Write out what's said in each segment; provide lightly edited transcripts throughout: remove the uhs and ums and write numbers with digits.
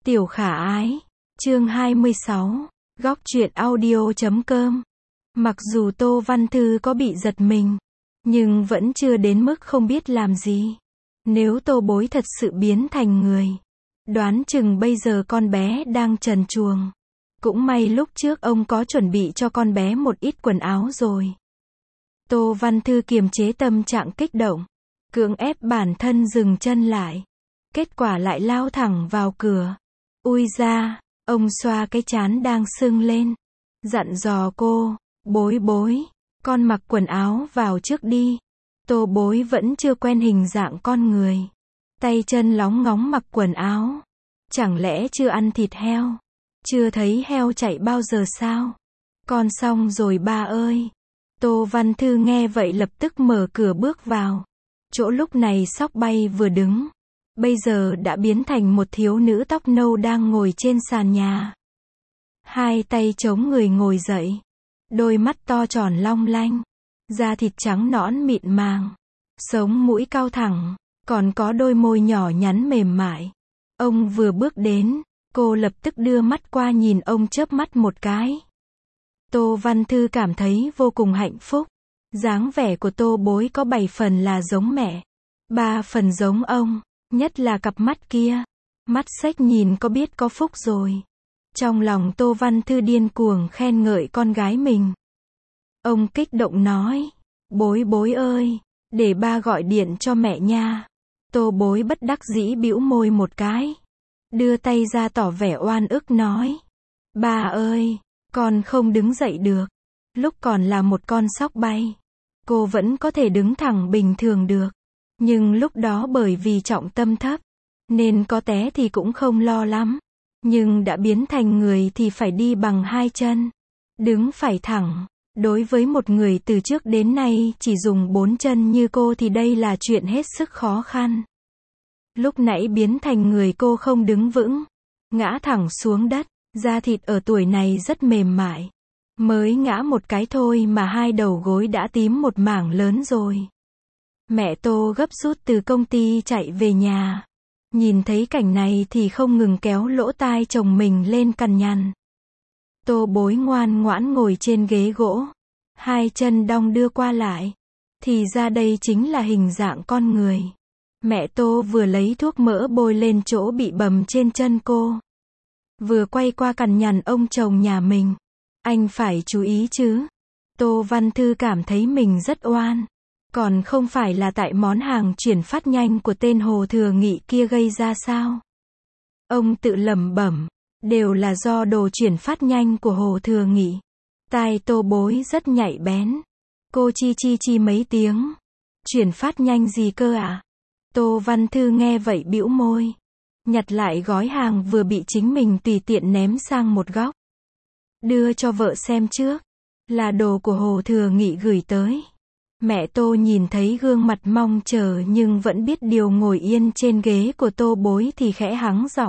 Tiểu khả ái, chương 26, góc truyện audio.com. Mặc dù Tô Văn Thư có bị giật mình, nhưng vẫn chưa đến mức không biết làm gì. Nếu Tô Bối thật sự biến thành người, đoán chừng bây giờ con bé đang trần truồng. Cũng may lúc trước ông có chuẩn bị cho con bé một ít quần áo rồi. Tô Văn Thư kiềm chế tâm trạng kích động, cưỡng ép bản thân dừng chân lại. Kết quả lại lao thẳng vào cửa. Ui da, ông xoa cái trán đang sưng lên, dặn dò cô, Bối Bối, con mặc quần áo vào trước đi. Tô Bối vẫn chưa quen hình dạng con người, tay chân lóng ngóng mặc quần áo. Chẳng lẽ chưa ăn thịt heo? Chưa thấy heo chạy bao giờ sao? Con xong rồi ba ơi. Tô Văn Thư nghe vậy lập tức mở cửa bước vào. Chỗ lúc này Sóc Bay vừa đứng, bây giờ đã biến thành một thiếu nữ tóc nâu đang ngồi trên sàn nhà. Hai tay chống người ngồi dậy, đôi mắt to tròn long lanh, da thịt trắng nõn mịn màng, sống mũi cao thẳng, còn có đôi môi nhỏ nhắn mềm mại. Ông vừa bước đến, cô lập tức đưa mắt qua nhìn ông chớp mắt một cái. Tô Văn Thư cảm thấy vô cùng hạnh phúc. Dáng vẻ của Tô Bối có 7 phần là giống mẹ, 3 phần giống ông, nhất là cặp mắt kia. Mắt xếch nhìn có biết có phúc rồi. Trong lòng Tô Văn Thư điên cuồng khen ngợi con gái mình. Ông kích động nói, Bối Bối ơi, để ba gọi điện cho mẹ nha. Tô Bối bất đắc dĩ bĩu môi một cái, đưa tay ra tỏ vẻ oan ức nói, ba ơi, con không đứng dậy được. Lúc còn là một con sóc bay, cô vẫn có thể đứng thẳng bình thường được. Nhưng lúc đó bởi vì trọng tâm thấp, nên có té thì cũng không lo lắm. Nhưng đã biến thành người thì phải đi bằng hai chân, đứng phải thẳng. Đối với một người từ trước đến nay chỉ dùng 4 chân như cô thì đây là chuyện hết sức khó khăn. Lúc nãy biến thành người cô không đứng vững, ngã thẳng xuống đất. Da thịt ở tuổi này rất mềm mại. Mới ngã một cái thôi mà hai đầu gối đã tím một mảng lớn rồi. Mẹ Tô gấp rút từ công ty chạy về nhà. Nhìn thấy cảnh này thì không ngừng kéo lỗ tai chồng mình lên cằn nhằn. Tô Bối ngoan ngoãn ngồi trên ghế gỗ, hai chân đong đưa qua lại. Thì ra đây chính là hình dạng con người. Mẹ Tô vừa lấy thuốc mỡ bôi lên chỗ bị bầm trên chân cô, vừa quay qua cằn nhằn ông chồng nhà mình. Anh phải chú ý chứ. Tô Văn Thư cảm thấy mình rất oan. Còn không phải là tại món hàng chuyển phát nhanh của tên Hồ Thừa Nghị kia gây ra sao? Ông tự lẩm bẩm, đều là do đồ chuyển phát nhanh của Hồ Thừa Nghị. Tai Tô Bối rất nhạy bén. Cô chi chi chi mấy tiếng. Chuyển phát nhanh gì cơ ạ? Tô Văn Thư nghe vậy bĩu môi, nhặt lại gói hàng vừa bị chính mình tùy tiện ném sang một góc. Đưa cho vợ xem trước. Là đồ của Hồ Thừa Nghị gửi tới. Mẹ Tô nhìn thấy gương mặt mong chờ nhưng vẫn biết điều ngồi yên trên ghế của Tô Bối thì khẽ hắng giọng,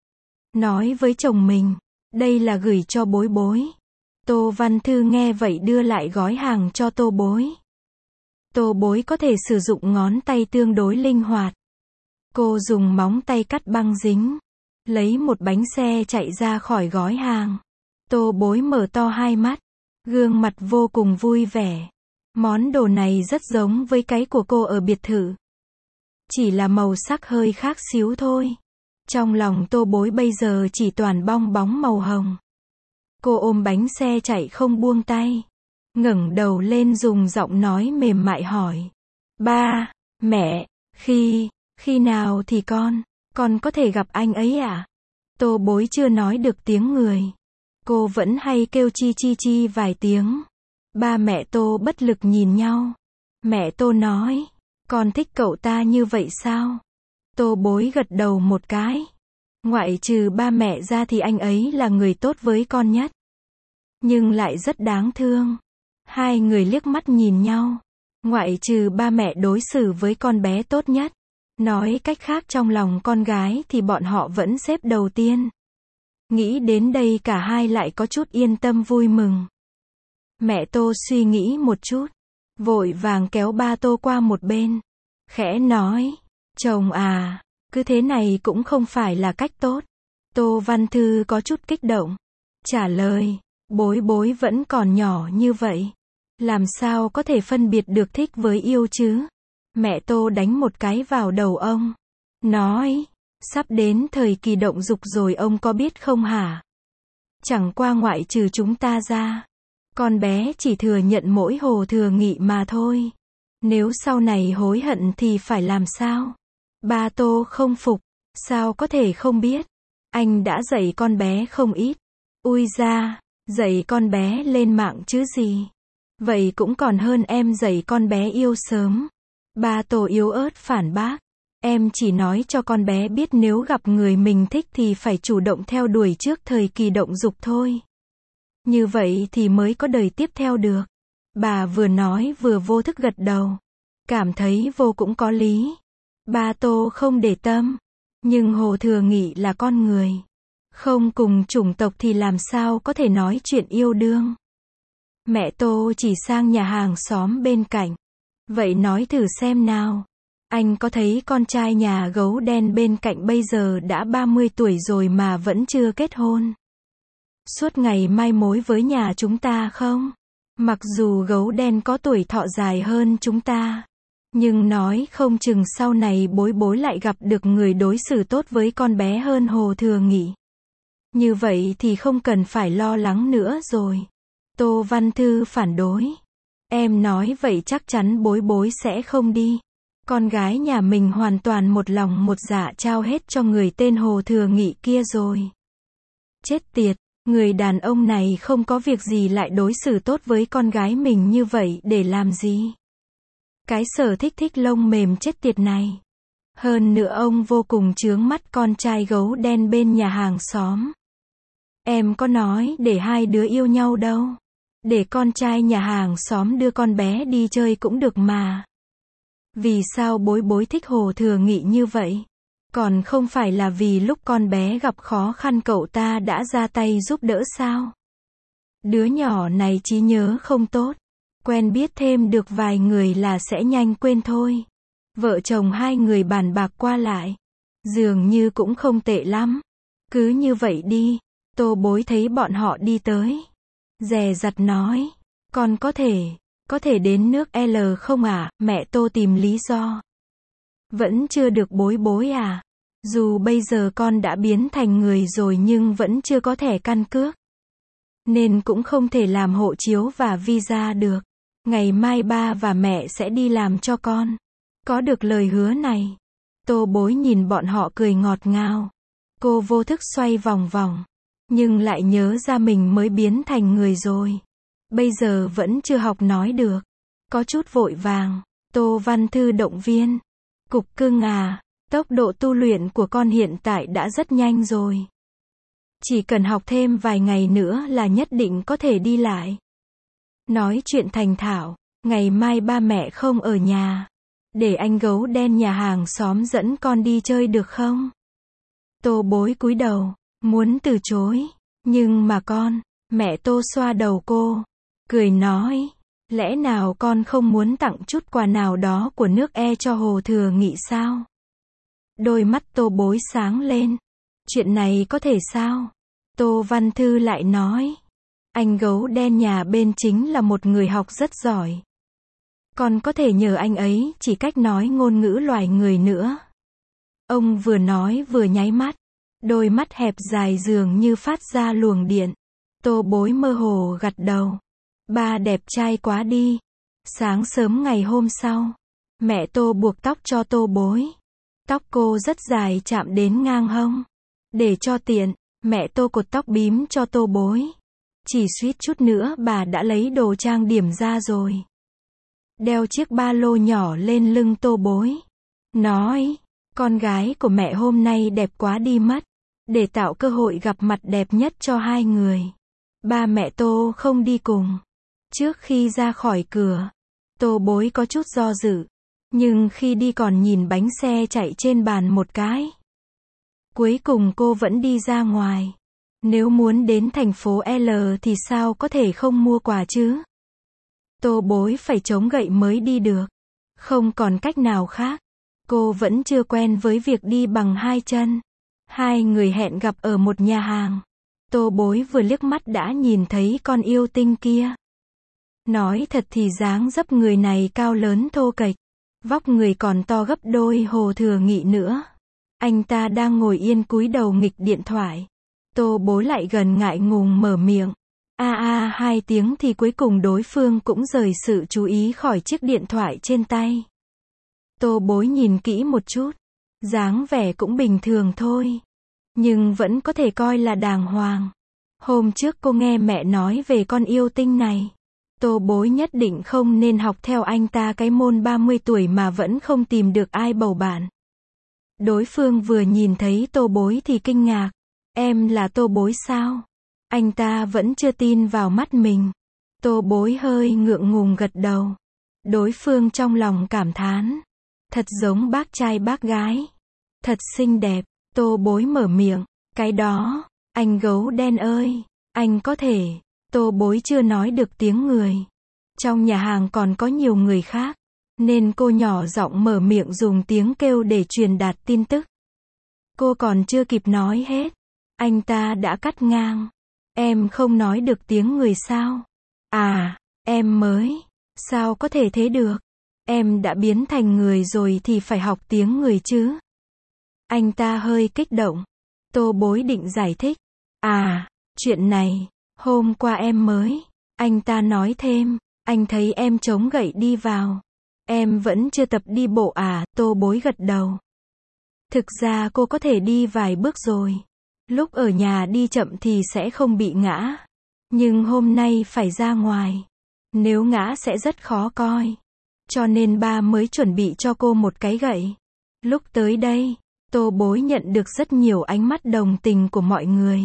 nói với chồng mình, đây là gửi cho Bối Bối. Tô Văn Thư nghe vậy đưa lại gói hàng cho Tô Bối. Tô Bối có thể sử dụng ngón tay tương đối linh hoạt. Cô dùng móng tay cắt băng dính, lấy một bánh xe chạy ra khỏi gói hàng. Tô Bối mở to hai mắt, gương mặt vô cùng vui vẻ. Món đồ này rất giống với cái của cô ở biệt thự, chỉ là màu sắc hơi khác xíu thôi. Trong lòng Tô Bối bây giờ chỉ toàn bong bóng màu hồng. Cô ôm bánh xe chạy không buông tay, ngẩng đầu lên dùng giọng nói mềm mại hỏi, ba, mẹ, khi nào thì con có thể gặp anh ấy à? Tô Bối chưa nói được tiếng người. Cô vẫn hay kêu chi chi chi vài tiếng. Ba mẹ Tô bất lực nhìn nhau. Mẹ Tô nói, con thích cậu ta như vậy sao? Tô Bối gật đầu một cái. Ngoại trừ ba mẹ ra thì anh ấy là người tốt với con nhất. Nhưng lại rất đáng thương. Hai người liếc mắt nhìn nhau. Ngoại trừ ba mẹ đối xử với con bé tốt nhất. Nói cách khác trong lòng con gái thì bọn họ vẫn xếp đầu tiên. Nghĩ đến đây cả hai lại có chút yên tâm vui mừng. Mẹ Tô suy nghĩ một chút, vội vàng kéo ba Tô qua một bên, khẽ nói, chồng à, cứ thế này cũng không phải là cách tốt. Tô Văn Thư có chút kích động. Trả lời, bối bối vẫn còn nhỏ như vậy. Làm sao có thể phân biệt được thích với yêu chứ? Mẹ Tô đánh một cái vào đầu ông. Nói, sắp đến thời kỳ động dục rồi ông có biết không hả? Chẳng qua ngoại trừ chúng ta ra, con bé chỉ thừa nhận mỗi Hồ Thừa Nghị mà thôi. Nếu sau này hối hận thì phải làm sao? Ba Tô không phục, sao có thể không biết? Anh đã dạy con bé không ít. Ui da, dạy con bé lên mạng chứ gì. Vậy cũng còn hơn em dạy con bé yêu sớm. Ba Tô yếu ớt phản bác. Em chỉ nói cho con bé biết nếu gặp người mình thích thì phải chủ động theo đuổi trước thời kỳ động dục thôi. Như vậy thì mới có đời tiếp theo được. Bà vừa nói vừa vô thức gật đầu. Cảm thấy vô cũng có lý. Ba Tô không để tâm. Nhưng Hồ Thừa Nghị là con người. Không cùng chủng tộc thì làm sao có thể nói chuyện yêu đương. Mẹ Tô chỉ sang nhà hàng xóm bên cạnh. Vậy nói thử xem nào. Anh có thấy con trai nhà gấu đen bên cạnh bây giờ đã 30 tuổi rồi mà vẫn chưa kết hôn? Suốt ngày mai mối với nhà chúng ta không? Mặc dù gấu đen có tuổi thọ dài hơn chúng ta. Nhưng nói không chừng sau này bối bối lại gặp được người đối xử tốt với con bé hơn Hồ Thừa Nghị. Như vậy thì không cần phải lo lắng nữa rồi. Tô Văn Thư phản đối. Em nói vậy chắc chắn bối bối sẽ không đi. Con gái nhà mình hoàn toàn một lòng một dạ trao hết cho người tên Hồ Thừa Nghị kia rồi. Chết tiệt, người đàn ông này không có việc gì lại đối xử tốt với con gái mình như vậy để làm gì? Cái sở thích thích lông mềm chết tiệt này. Hơn nữa ông vô cùng chướng mắt con trai gấu đen bên nhà hàng xóm. Em có nói để hai đứa yêu nhau đâu. Để con trai nhà hàng xóm đưa con bé đi chơi cũng được mà. Vì sao bối bối thích Hồ Thừa Nghị như vậy? Còn không phải là vì lúc con bé gặp khó khăn cậu ta đã ra tay giúp đỡ sao? Đứa nhỏ này trí nhớ không tốt. Quen biết thêm được vài người là sẽ nhanh quên thôi. Vợ chồng hai người bàn bạc qua lại. Dường như cũng không tệ lắm. Cứ như vậy đi. Tô bối thấy bọn họ đi tới. Dè dặt nói. Con có thể đến nước L không à? Mẹ Tô tìm lý do. Vẫn chưa được bối bối à? Dù bây giờ con đã biến thành người rồi nhưng vẫn chưa có thẻ căn cước. Nên cũng không thể làm hộ chiếu và visa được. Ngày mai ba và mẹ sẽ đi làm cho con. Có được lời hứa này. Tô bối nhìn bọn họ cười ngọt ngào. Cô vô thức xoay vòng vòng. Nhưng lại nhớ ra mình mới biến thành người rồi. Bây giờ vẫn chưa học nói được. Có chút vội vàng. Tô Văn Thư động viên. Cục cưng à, tốc độ tu luyện của con hiện tại đã rất nhanh rồi. Chỉ cần học thêm vài ngày nữa là nhất định có thể đi lại. Nói chuyện thành thạo, ngày mai ba mẹ không ở nhà. Để anh gấu đen nhà hàng xóm dẫn con đi chơi được không? Tô bối cúi đầu, muốn từ chối. Nhưng mà con, mẹ Tô xoa đầu cô. Cười nói, lẽ nào con không muốn tặng chút quà nào đó của nước cho Hồ Thừa Nghị sao? Đôi mắt Tô bối sáng lên. Chuyện này có thể sao? Tô Văn Thư lại nói. Anh gấu đen nhà bên chính là một người học rất giỏi. Con có thể nhờ anh ấy chỉ cách nói ngôn ngữ loài người nữa. Ông vừa nói vừa nháy mắt. Đôi mắt hẹp dài dường như phát ra luồng điện. Tô bối mơ hồ gật đầu. Ba đẹp trai quá đi. Sáng sớm ngày hôm sau, mẹ Tô buộc tóc cho Tô bối. Tóc cô rất dài chạm đến ngang hông. Để cho tiện, mẹ Tô cột tóc bím cho Tô bối. Chỉ suýt chút nữa bà đã lấy đồ trang điểm ra rồi. Đeo chiếc ba lô nhỏ lên lưng Tô bối. Nói, con gái của mẹ hôm nay đẹp quá đi mất. Để tạo cơ hội gặp mặt đẹp nhất cho hai người. Ba mẹ Tô không đi cùng. Trước khi ra khỏi cửa, Tô bối có chút do dự. Nhưng khi đi còn nhìn bánh xe chạy trên bàn một cái. Cuối cùng cô vẫn đi ra ngoài. Nếu muốn đến thành phố L thì sao có thể không mua quà chứ? Tô bối phải chống gậy mới đi được. Không còn cách nào khác. Cô vẫn chưa quen với việc đi bằng hai chân. Hai người hẹn gặp ở một nhà hàng. Tô Bối vừa liếc mắt đã nhìn thấy con yêu tinh kia. Nói thật thì dáng dấp người này cao lớn thô kệch, vóc người còn to gấp đôi Hồ Thừa Nghị nữa. Anh ta đang ngồi yên cúi đầu nghịch điện thoại. Tô Bối lại gần ngại ngùng mở miệng. Hai tiếng thì cuối cùng đối phương cũng rời sự chú ý khỏi chiếc điện thoại trên tay. Tô Bối nhìn kỹ một chút. Dáng vẻ cũng bình thường thôi. Nhưng vẫn có thể coi là đàng hoàng. Hôm trước cô nghe mẹ nói về con yêu tinh này. Tô Bối nhất định không nên học theo anh ta cái môn 30 tuổi mà vẫn không tìm được ai bầu bạn. Đối phương vừa nhìn thấy Tô Bối thì kinh ngạc. Em là Tô Bối sao? Anh ta vẫn chưa tin vào mắt mình. Tô Bối hơi ngượng ngùng gật đầu. Đối phương trong lòng cảm thán. Thật giống bác trai bác gái. Thật xinh đẹp. Tô Bối mở miệng. Cái đó, anh gấu đen ơi, anh có thể. Tô Bối chưa nói được tiếng người. Trong nhà hàng còn có nhiều người khác, nên cô nhỏ giọng mở miệng dùng tiếng kêu để truyền đạt tin tức. Cô còn chưa kịp nói hết, anh ta đã cắt ngang. Em không nói được tiếng người sao? Em mới. Sao có thể thế được? Em đã biến thành người rồi thì phải học tiếng người chứ. Anh ta hơi kích động. Tô Bối định giải thích. Chuyện này, hôm qua em mới. Anh ta nói thêm, anh thấy em chống gậy đi vào. Em vẫn chưa tập đi bộ à? Tô Bối gật đầu. Thực ra cô có thể đi vài bước rồi. Lúc ở nhà đi chậm thì sẽ không bị ngã. Nhưng hôm nay phải ra ngoài. Nếu ngã sẽ rất khó coi. Cho nên ba mới chuẩn bị cho cô một cái gậy. Lúc tới đây, Tô Bối nhận được rất nhiều ánh mắt đồng tình của mọi người.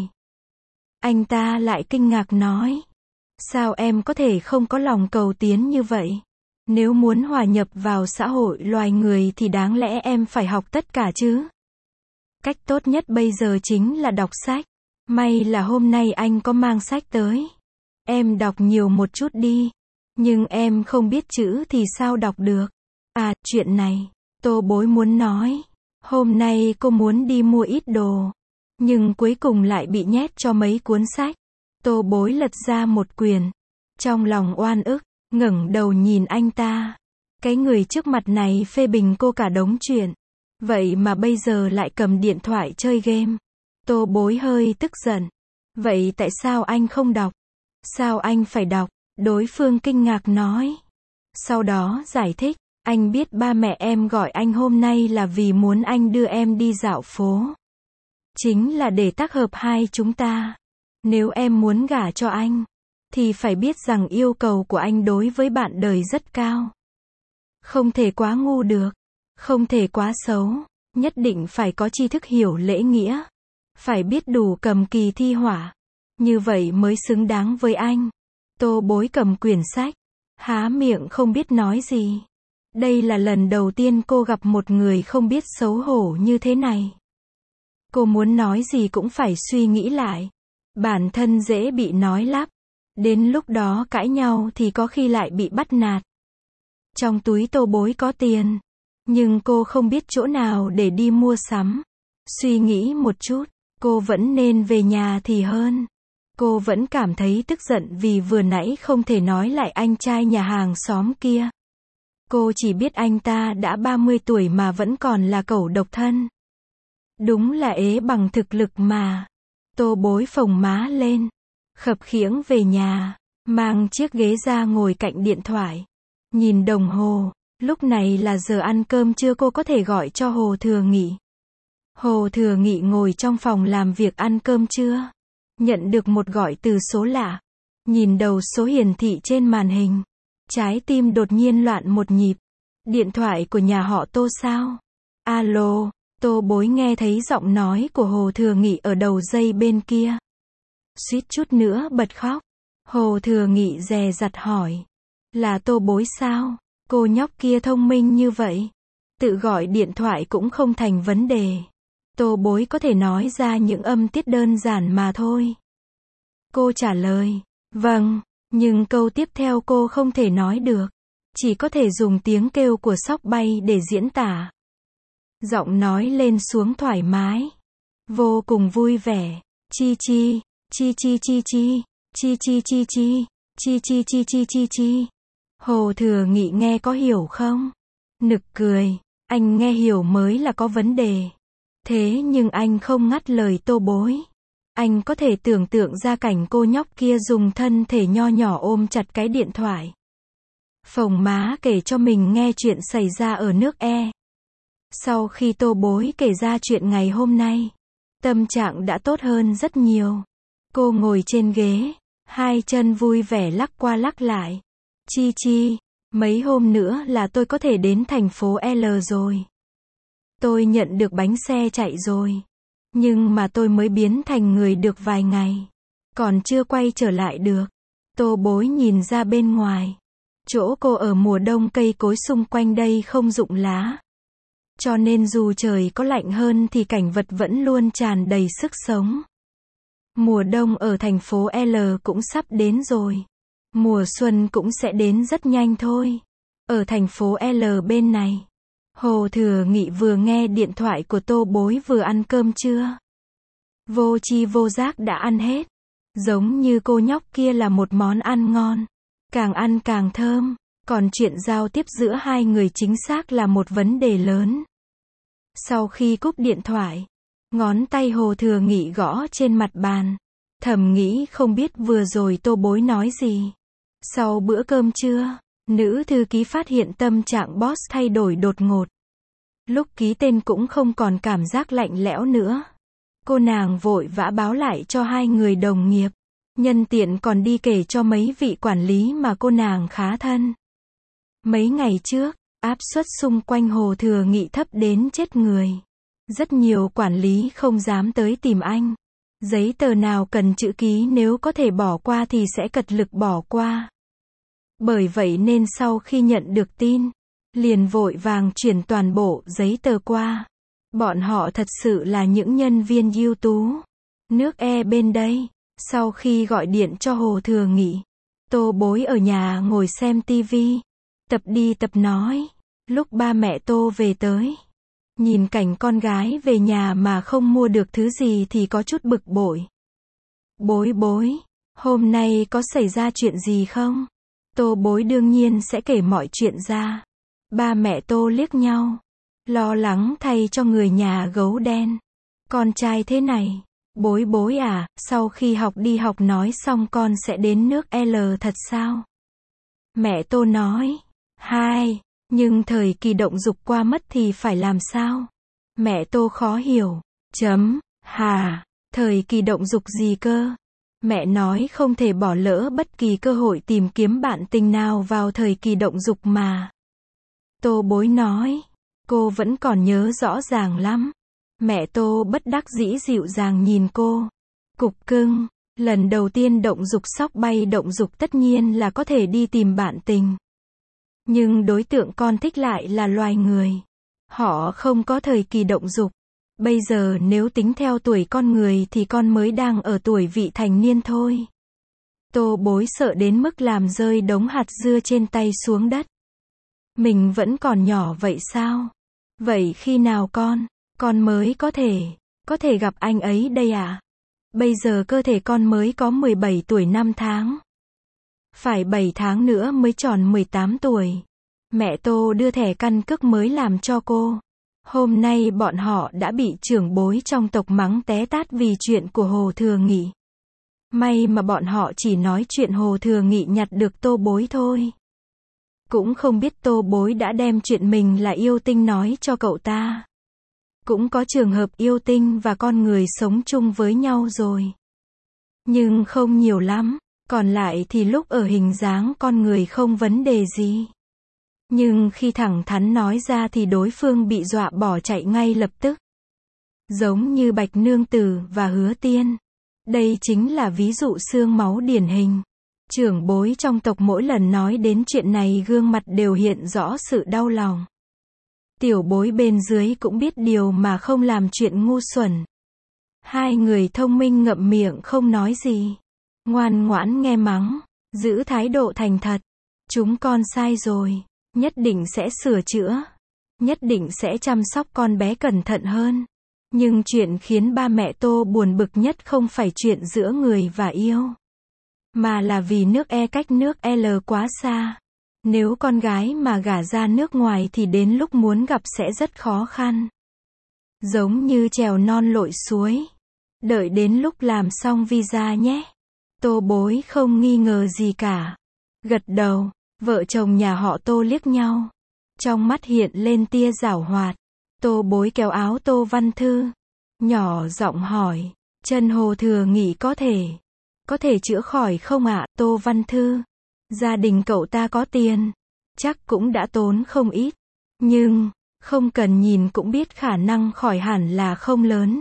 Anh ta lại kinh ngạc nói. Sao em có thể không có lòng cầu tiến như vậy? Nếu muốn hòa nhập vào xã hội loài người thì đáng lẽ em phải học tất cả chứ. Cách tốt nhất bây giờ chính là đọc sách. May là hôm nay anh có mang sách tới. Em đọc nhiều một chút đi. Nhưng em không biết chữ thì sao đọc được. Chuyện này, Tô Bối muốn nói. Hôm nay cô muốn đi mua ít đồ. Nhưng cuối cùng lại bị nhét cho mấy cuốn sách. Tô Bối lật ra một quyển. Trong lòng oan ức, ngẩng đầu nhìn anh ta. Cái người trước mặt này phê bình cô cả đống chuyện. Vậy mà bây giờ lại cầm điện thoại chơi game. Tô Bối hơi tức giận. Vậy tại sao anh không đọc? Sao anh phải đọc? Đối phương kinh ngạc nói. Sau đó giải thích. Anh biết ba mẹ em gọi anh hôm nay là vì muốn anh đưa em đi dạo phố. Chính là để tác hợp hai chúng ta. Nếu em muốn gả cho anh, thì phải biết rằng yêu cầu của anh đối với bạn đời rất cao. Không thể quá ngu được. Không thể quá xấu. Nhất định phải có tri thức hiểu lễ nghĩa. Phải biết đủ cầm kỳ thi họa. Như vậy mới xứng đáng với anh. Tô Bối cầm quyển sách. Há miệng không biết nói gì. Đây là lần đầu tiên cô gặp một người không biết xấu hổ như thế này. Cô muốn nói gì cũng phải suy nghĩ lại. Bản thân dễ bị nói lắp. Đến lúc đó cãi nhau thì có khi lại bị bắt nạt. Trong túi Tô Bối có tiền. Nhưng cô không biết chỗ nào để đi mua sắm. Suy nghĩ một chút, cô vẫn nên về nhà thì hơn. Cô vẫn cảm thấy tức giận vì vừa nãy không thể nói lại anh trai nhà hàng xóm kia. Cô chỉ biết anh ta đã 30 tuổi mà vẫn còn là cẩu độc thân. Đúng là ế bằng thực lực mà. Tô Bối phồng má lên. Khập khiễng về nhà. Mang chiếc ghế ra ngồi cạnh điện thoại. Nhìn đồng hồ. Lúc này là giờ ăn cơm trưa, cô có thể gọi cho Hồ Thừa Nghị. Hồ Thừa Nghị ngồi trong phòng làm việc ăn cơm trưa. Nhận được một gọi từ số lạ. Nhìn đầu số hiển thị trên màn hình. Trái tim đột nhiên loạn một nhịp. Điện thoại của nhà họ Tô sao? Alo, Tô Bối nghe thấy giọng nói của Hồ Thừa Nghị ở đầu dây bên kia. Suýt chút nữa bật khóc. Hồ Thừa Nghị dè dặt hỏi. Là Tô Bối sao? Cô nhóc kia thông minh như vậy. Tự gọi điện thoại cũng không thành vấn đề. Tô Bối có thể nói ra những âm tiết đơn giản mà thôi. Cô trả lời. Vâng. Nhưng câu tiếp theo cô không thể nói được. Chỉ có thể dùng tiếng kêu của sóc bay để diễn tả. Giọng nói lên xuống thoải mái. Vô cùng vui vẻ. Chi chi, chi chi chi chi, chi chi chi chi, chi chi chi chi chi chi. Hồ Thừa Nghị nghe có hiểu không? Nực cười, anh nghe hiểu mới là có vấn đề. Thế nhưng anh không ngắt lời Tô Bối. Anh có thể tưởng tượng ra cảnh cô nhóc kia dùng thân thể nho nhỏ ôm chặt cái điện thoại. Phồng má kể cho mình nghe chuyện xảy ra ở nước E. Sau khi Tô Bối kể ra chuyện ngày hôm nay, tâm trạng đã tốt hơn rất nhiều. Cô ngồi trên ghế, hai chân vui vẻ lắc qua lắc lại. Chi chi, mấy hôm nữa là tôi có thể đến thành phố L rồi. Tôi nhận được bánh xe chạy rồi. Nhưng mà tôi mới biến thành người được vài ngày. Còn chưa quay trở lại được. Tô Bối nhìn ra bên ngoài. Chỗ cô ở mùa đông cây cối xung quanh đây không rụng lá. Cho nên dù trời có lạnh hơn thì cảnh vật vẫn luôn tràn đầy sức sống. Mùa đông ở thành phố L cũng sắp đến rồi. Mùa xuân cũng sẽ đến rất nhanh thôi. Ở thành phố L bên này, Hồ Thừa Nghị vừa nghe điện thoại của Tô Bối vừa ăn cơm trưa. Vô tri vô giác đã ăn hết. Giống như cô nhóc kia là một món ăn ngon. Càng ăn càng thơm. Còn chuyện giao tiếp giữa hai người chính xác là một vấn đề lớn. Sau khi cúp điện thoại, ngón tay Hồ Thừa Nghị gõ trên mặt bàn. Thầm nghĩ không biết vừa rồi Tô Bối nói gì. Sau bữa cơm trưa, nữ thư ký phát hiện tâm trạng boss thay đổi đột ngột. Lúc ký tên cũng không còn cảm giác lạnh lẽo nữa. Cô nàng vội vã báo lại cho hai người đồng nghiệp. Nhân tiện còn đi kể cho mấy vị quản lý mà cô nàng khá thân. Mấy ngày trước, áp suất xung quanh Hồ Thừa Nghị thấp đến chết người. Rất nhiều quản lý không dám tới tìm anh. Giấy tờ nào cần chữ ký nếu có thể bỏ qua thì sẽ cật lực bỏ qua. Bởi vậy nên sau khi nhận được tin, liền vội vàng chuyển toàn bộ giấy tờ qua. Bọn họ thật sự là những nhân viên ưu tú. Nước E bên đây, sau khi gọi điện cho Hồ Thừa Nghị, Tô Bối ở nhà ngồi xem tivi. Tập đi tập nói. Lúc ba mẹ Tô về tới, nhìn cảnh con gái về nhà mà không mua được thứ gì thì có chút bực bội. Bối bối, hôm nay có xảy ra chuyện gì không? Tô Bối đương nhiên sẽ kể mọi chuyện ra. Ba mẹ Tô liếc nhau, lo lắng thay cho người nhà gấu đen. Con trai thế này, Bối bối à, sau khi học đi học nói xong con sẽ đến nước L thật sao? Mẹ Tô nói, hai, nhưng thời kỳ động dục qua mất thì phải làm sao? Mẹ Tô khó hiểu, hà, thời kỳ động dục gì cơ? Mẹ nói không thể bỏ lỡ bất kỳ cơ hội tìm kiếm bạn tình nào vào thời kỳ động dục mà. Tô Bối nói, cô vẫn còn nhớ rõ ràng lắm. Mẹ Tô bất đắc dĩ dịu dàng nhìn cô. Cục cưng, lần đầu tiên động dục sóc bay động dục tất nhiên là có thể đi tìm bạn tình. Nhưng đối tượng con thích lại là loài người. Họ không có thời kỳ động dục. Bây giờ nếu tính theo tuổi con người thì con mới đang ở tuổi vị thành niên thôi. Tô Bối sợ đến mức làm rơi đống hạt dưa trên tay xuống đất. Mình vẫn còn nhỏ vậy sao? Vậy khi nào con mới có thể gặp anh ấy đây à? Bây giờ cơ thể con mới có 17 tuổi 5 tháng. Phải 7 tháng nữa mới tròn 18 tuổi. Mẹ Tô đưa thẻ căn cước mới làm cho cô. Hôm nay bọn họ đã bị trưởng bối trong tộc mắng té tát vì chuyện của Hồ Thừa Nghị. May mà bọn họ chỉ nói chuyện Hồ Thừa Nghị nhặt được Tô Bối thôi. Cũng không biết Tô Bối đã đem chuyện mình là yêu tinh nói cho cậu ta. Cũng có trường hợp yêu tinh và con người sống chung với nhau rồi. Nhưng không nhiều lắm. Còn lại thì lúc ở hình dáng con người không vấn đề gì. Nhưng khi thẳng thắn nói ra thì đối phương bị dọa bỏ chạy ngay lập tức. Giống như Bạch Nương Tử và Hứa Tiên. Đây chính là ví dụ xương máu điển hình. Trưởng bối trong tộc mỗi lần nói đến chuyện này gương mặt đều hiện rõ sự đau lòng. Tiểu bối bên dưới cũng biết điều mà không làm chuyện ngu xuẩn. Hai người thông minh ngậm miệng không nói gì. Ngoan ngoãn nghe mắng, giữ thái độ thành thật. Chúng con sai rồi, nhất định sẽ sửa chữa. Nhất định sẽ chăm sóc con bé cẩn thận hơn. Nhưng chuyện khiến ba mẹ Tô buồn bực nhất không phải chuyện giữa người và yêu, mà là vì nước E cách nước L quá xa. Nếu con gái mà gả ra nước ngoài thì đến lúc muốn gặp sẽ rất khó khăn. Giống như trèo non lội suối. Đợi đến lúc làm xong visa nhé. Tô Bối không nghi ngờ gì cả. Gật đầu, vợ chồng nhà họ Tô liếc nhau. Trong mắt hiện lên tia giảo hoạt. Tô Bối kéo áo Tô Văn Thư. Nhỏ giọng hỏi, chân Hồ Thừa Nghị có thể chữa khỏi không ạ? Tô Văn Thư, gia đình cậu ta có tiền, chắc cũng đã tốn không ít. Nhưng, không cần nhìn cũng biết khả năng khỏi hẳn là không lớn.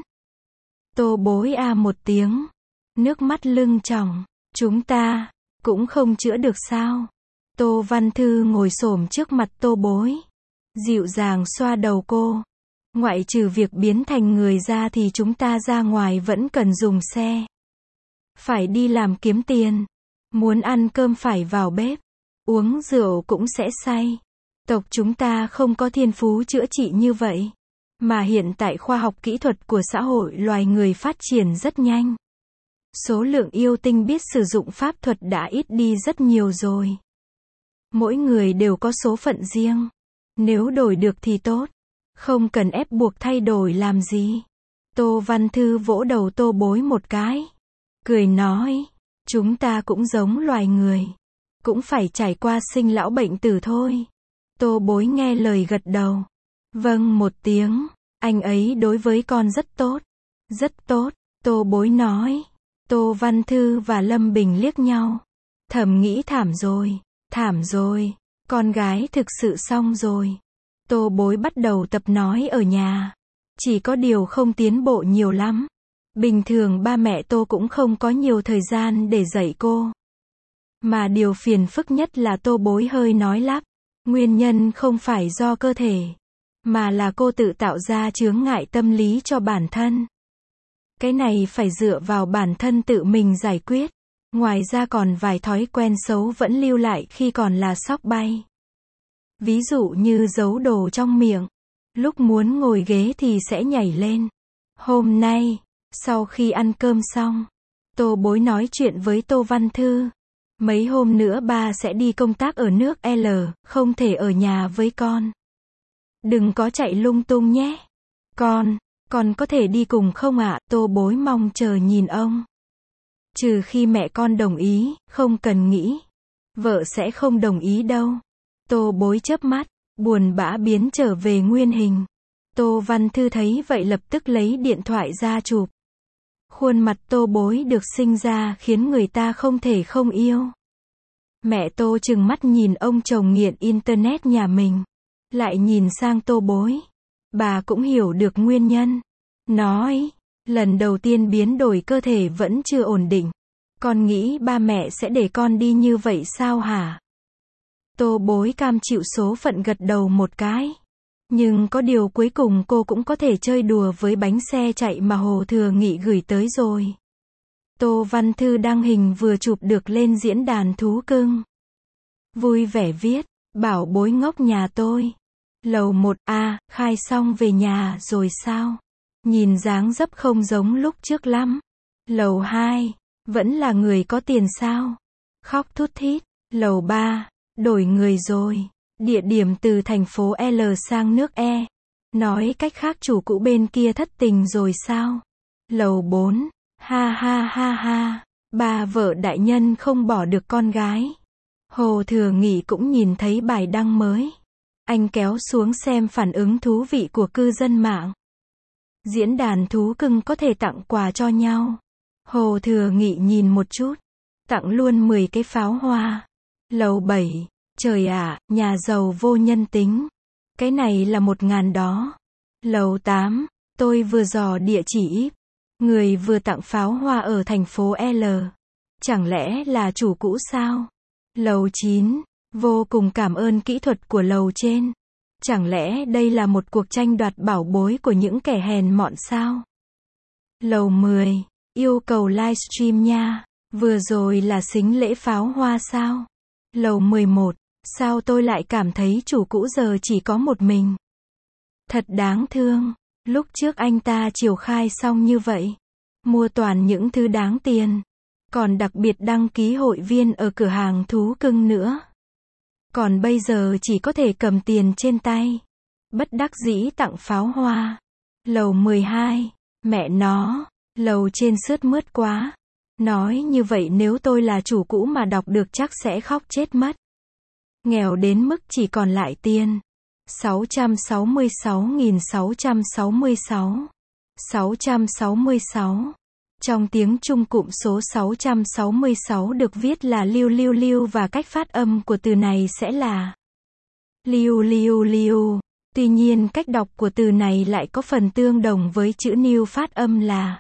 Tô Bối một tiếng, nước mắt lưng tròng, chúng ta cũng không chữa được sao? Tô Văn Thư ngồi xổm trước mặt Tô Bối, dịu dàng xoa đầu cô. Ngoại trừ việc biến thành người ra thì chúng ta ra ngoài vẫn cần dùng xe. Phải đi làm kiếm tiền. Muốn ăn cơm phải vào bếp. Uống rượu cũng sẽ say. Tộc chúng ta không có thiên phú chữa trị như vậy. Mà hiện tại khoa học kỹ thuật của xã hội loài người phát triển rất nhanh. Số lượng yêu tinh biết sử dụng pháp thuật đã ít đi rất nhiều rồi. Mỗi người đều có số phận riêng. Nếu đổi được thì tốt. Không cần ép buộc thay đổi làm gì. Tô Văn Thư vỗ đầu Tô Bối một cái. Cười nói, chúng ta cũng giống loài người. Cũng phải trải qua sinh lão bệnh tử thôi. Tô Bối nghe lời gật đầu. Vâng một tiếng, anh ấy đối với con rất tốt. Rất tốt, Tô Bối nói. Tô Văn Thư và Lâm Bình liếc nhau. Thầm nghĩ thảm rồi, con gái thực sự xong rồi. Tô Bối bắt đầu tập nói ở nhà. Chỉ có điều không tiến bộ nhiều lắm. Bình thường ba mẹ Tô cũng không có nhiều thời gian để dạy cô. Mà điều phiền phức nhất là Tô Bối hơi nói lắp. Nguyên nhân không phải do cơ thể, mà là cô tự tạo ra chướng ngại tâm lý cho bản thân. Cái này phải dựa vào bản thân tự mình giải quyết. Ngoài ra còn vài thói quen xấu vẫn lưu lại khi còn là sóc bay. Ví dụ như giấu đồ trong miệng. Lúc muốn ngồi ghế thì sẽ nhảy lên. Hôm nay, sau khi ăn cơm xong, Tô Bối nói chuyện với Tô Văn Thư. Mấy hôm nữa ba sẽ đi công tác ở nước L, không thể ở nhà với con. Đừng có chạy lung tung nhé. Con có thể đi cùng không ạ? Tô Bối mong chờ nhìn ông. Trừ khi mẹ con đồng ý, không cần nghĩ. Vợ sẽ không đồng ý đâu. Tô Bối chớp mắt, buồn bã biến trở về nguyên hình. Tô Văn Thư thấy vậy lập tức lấy điện thoại ra chụp. Khuôn mặt Tô Bối được sinh ra khiến người ta không thể không yêu. Mẹ Tô trừng mắt nhìn ông chồng nghiện internet nhà mình. Lại nhìn sang Tô Bối. Bà cũng hiểu được nguyên nhân. Nói, lần đầu tiên biến đổi cơ thể vẫn chưa ổn định. Con nghĩ ba mẹ sẽ để con đi như vậy sao hả? Tô Bối cam chịu số phận gật đầu một cái. Nhưng có điều cuối cùng cô cũng có thể chơi đùa với bánh xe chạy mà Hồ Thừa Nghị gửi tới rồi. Tô Văn Thư đăng hình vừa chụp được lên diễn đàn thú cưng. Vui vẻ viết, bảo bối ngốc nhà tôi. Lầu 1A, khai xong về nhà rồi sao? Nhìn dáng dấp không giống lúc trước lắm. Lầu 2, vẫn là người có tiền sao? Khóc thút thít. Lầu 3, đổi người rồi. Địa điểm từ thành phố L sang nước E. Nói cách khác chủ cũ bên kia thất tình rồi sao? Lầu 4, ha ha ha ha. Bà vợ đại nhân không bỏ được con gái. Hồ Thừa Nghị cũng nhìn thấy bài đăng mới. Anh kéo xuống xem phản ứng thú vị của cư dân mạng. Diễn đàn thú cưng có thể tặng quà cho nhau. Hồ Thừa Nghị nhìn một chút. Tặng luôn 10 cái pháo hoa. Lầu 7. Trời ạ, nhà giàu vô nhân tính. Cái này là 1.000 đó. Lầu 8. Tôi vừa dò địa chỉ íp. Người vừa tặng pháo hoa ở thành phố L. Chẳng lẽ là chủ cũ sao? Lầu 9. Vô cùng cảm ơn kỹ thuật của lầu trên. Chẳng lẽ đây là một cuộc tranh đoạt bảo bối của những kẻ hèn mọn sao? Lầu 10. Yêu cầu livestream nha. Vừa rồi là sính lễ pháo hoa sao? Lầu 11. Sao tôi lại cảm thấy chủ cũ giờ chỉ có một mình? Thật đáng thương. Lúc trước anh ta chiều khai xong như vậy. Mua toàn những thứ đáng tiền. Còn đặc biệt đăng ký hội viên ở cửa hàng thú cưng nữa. Còn bây giờ chỉ có thể cầm tiền trên tay. Bất đắc dĩ tặng pháo hoa. Lầu 12, mẹ nó, lầu trên sướt mướt quá. Nói như vậy nếu tôi là chủ cũ mà đọc được chắc sẽ khóc chết mất. Nghèo đến mức chỉ còn lại tiền. 666.666. 666. Trong tiếng Trung cụm số 666 được viết là liu liu liu và cách phát âm của từ này sẽ là liu liu liu. Tuy nhiên cách đọc của từ này lại có phần tương đồng với chữ new phát âm là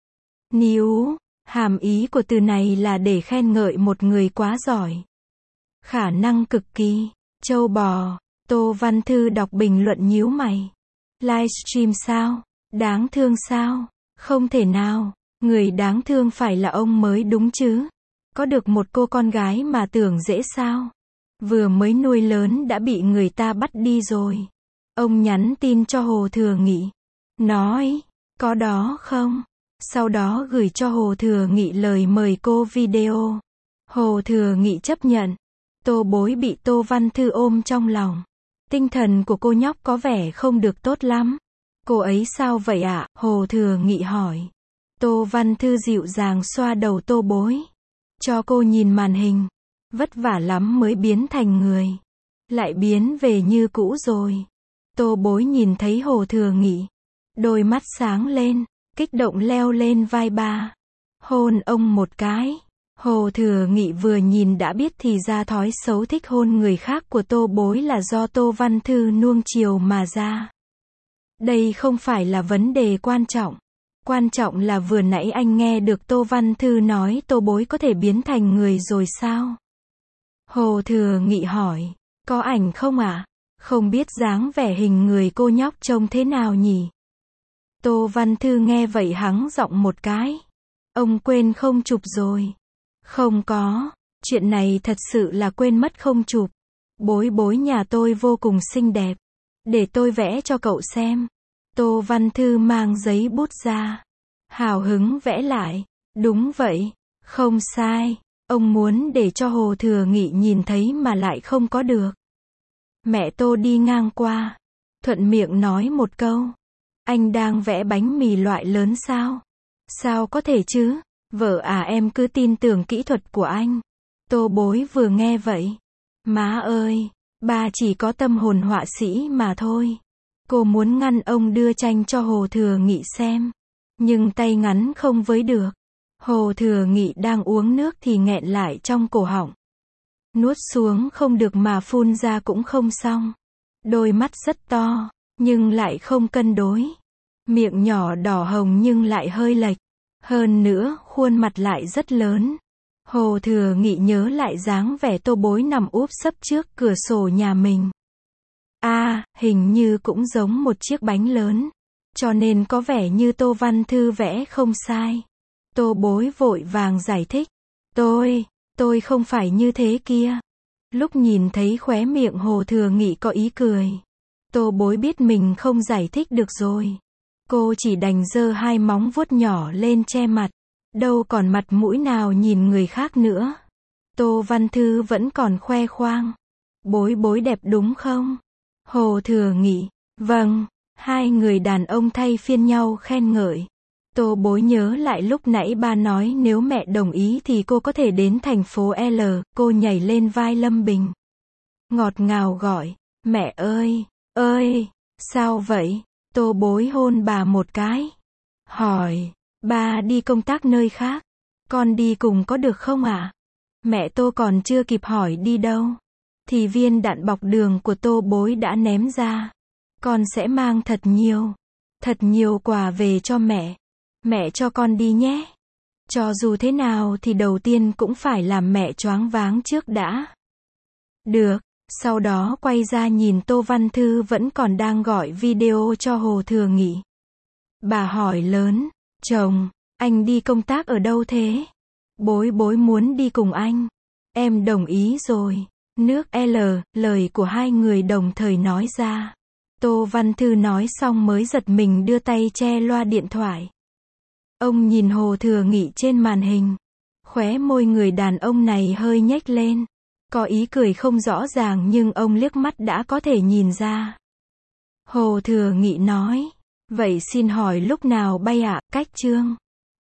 níu. Hàm ý của từ này là để khen ngợi một người quá giỏi. Khả năng cực kỳ. Châu bò. Tô Văn Thư đọc bình luận nhíu mày. Livestream sao? Đáng thương sao? Không thể nào. Người đáng thương phải là ông mới đúng chứ. Có được một cô con gái mà tưởng dễ sao? Vừa mới nuôi lớn đã bị người ta bắt đi rồi. Ông nhắn tin cho Hồ Thừa Nghị. Nói, có đó không? Sau đó gửi cho Hồ Thừa Nghị lời mời cô video. Hồ Thừa Nghị chấp nhận. Tô Bối bị Tô Văn Thư ôm trong lòng. Tinh thần của cô nhóc có vẻ không được tốt lắm. Cô ấy sao vậy ạ? Hồ Thừa Nghị hỏi. Tô Văn Thư dịu dàng xoa đầu Tô Bối. Cho cô nhìn màn hình. Vất vả lắm mới biến thành người. Lại biến về như cũ rồi. Tô Bối nhìn thấy Hồ Thừa Nghị. Đôi mắt sáng lên. Kích động leo lên vai ba. Hôn ông một cái. Hồ Thừa Nghị vừa nhìn đã biết thì ra thói xấu thích hôn người khác của Tô Bối là do Tô Văn Thư nuông chiều mà ra. Đây không phải là vấn đề quan trọng. Quan trọng là vừa nãy anh nghe được Tô Văn Thư nói Tô Bối có thể biến thành người rồi sao? Hồ Thừa Nghị hỏi. Có ảnh không ạ? Không biết dáng vẻ hình người cô nhóc trông thế nào nhỉ? Tô Văn Thư nghe vậy hắng giọng một cái. Ông quên không chụp rồi. Không có. Chuyện này thật sự là quên mất không chụp. Bối bối nhà tôi vô cùng xinh đẹp. Để tôi vẽ cho cậu xem. Tô Văn Thư mang giấy bút ra. Hào hứng vẽ lại. Đúng vậy. Không sai. Ông muốn để cho Hồ Thừa Nghị nhìn thấy mà lại không có được. Mẹ Tô đi ngang qua. Thuận miệng nói một câu. Anh đang vẽ bánh mì loại lớn sao? Sao có thể chứ? Vợ à em cứ tin tưởng kỹ thuật của anh. Tô Bối vừa nghe vậy. Má ơi, ba chỉ có tâm hồn họa sĩ mà thôi. Cô muốn ngăn ông đưa tranh cho Hồ Thừa Nghị xem. Nhưng tay ngắn không với được. Hồ Thừa Nghị đang uống nước thì nghẹn lại trong cổ họng. Nuốt xuống không được mà phun ra cũng không xong. Đôi mắt rất to, nhưng lại không cân đối. Miệng nhỏ đỏ hồng nhưng lại hơi lệch. Hơn nữa, khuôn mặt lại rất lớn. Hồ Thừa Nghị nhớ lại dáng vẻ Tô Bối nằm úp sấp trước cửa sổ nhà mình. Hình như cũng giống một chiếc bánh lớn. Cho nên có vẻ như Tô Văn Thư vẽ không sai. Tô Bối vội vàng giải thích. Tôi không phải như thế kia. Lúc nhìn thấy khóe miệng Hồ Thừa Nghị có ý cười. Tô Bối biết mình không giải thích được rồi. Cô chỉ đành giơ hai móng vuốt nhỏ lên che mặt. Đâu còn mặt mũi nào nhìn người khác nữa. Tô Văn Thư vẫn còn khoe khoang. Bối bối đẹp đúng không? Hồ Thừa Nghị. Vâng. Hai người đàn ông thay phiên nhau khen ngợi. Tô Bối nhớ lại lúc nãy ba nói nếu mẹ đồng ý thì cô có thể đến thành phố L. Cô nhảy lên vai Lâm Bình. Ngọt ngào gọi. Mẹ ơi, sao vậy? Tô Bối hôn bà một cái. Hỏi, ba đi công tác nơi khác. Con đi cùng có được không ạ? Mẹ Tô còn chưa kịp hỏi đi đâu. Thì viên đạn bọc đường của Tô Bối đã ném ra. Con sẽ mang thật nhiều quà về cho mẹ. Mẹ cho con đi nhé. Cho dù thế nào thì đầu tiên cũng phải làm mẹ choáng váng trước đã. Được, sau đó quay ra nhìn Tô Văn Thư vẫn còn đang gọi video cho Hồ Thừa Nghị. Bà hỏi lớn, chồng, anh đi công tác ở đâu thế? Bối bối muốn đi cùng anh. Em đồng ý rồi. Nước L, lời của hai người đồng thời nói ra. Tô Văn Thư nói xong mới giật mình đưa tay che loa điện thoại. Ông nhìn Hồ Thừa Nghị trên màn hình. Khóe môi người đàn ông này hơi nhếch lên. Có ý cười không rõ ràng nhưng ông liếc mắt đã có thể nhìn ra. Hồ Thừa Nghị nói, vậy xin hỏi lúc nào bay ạ, cách Chương?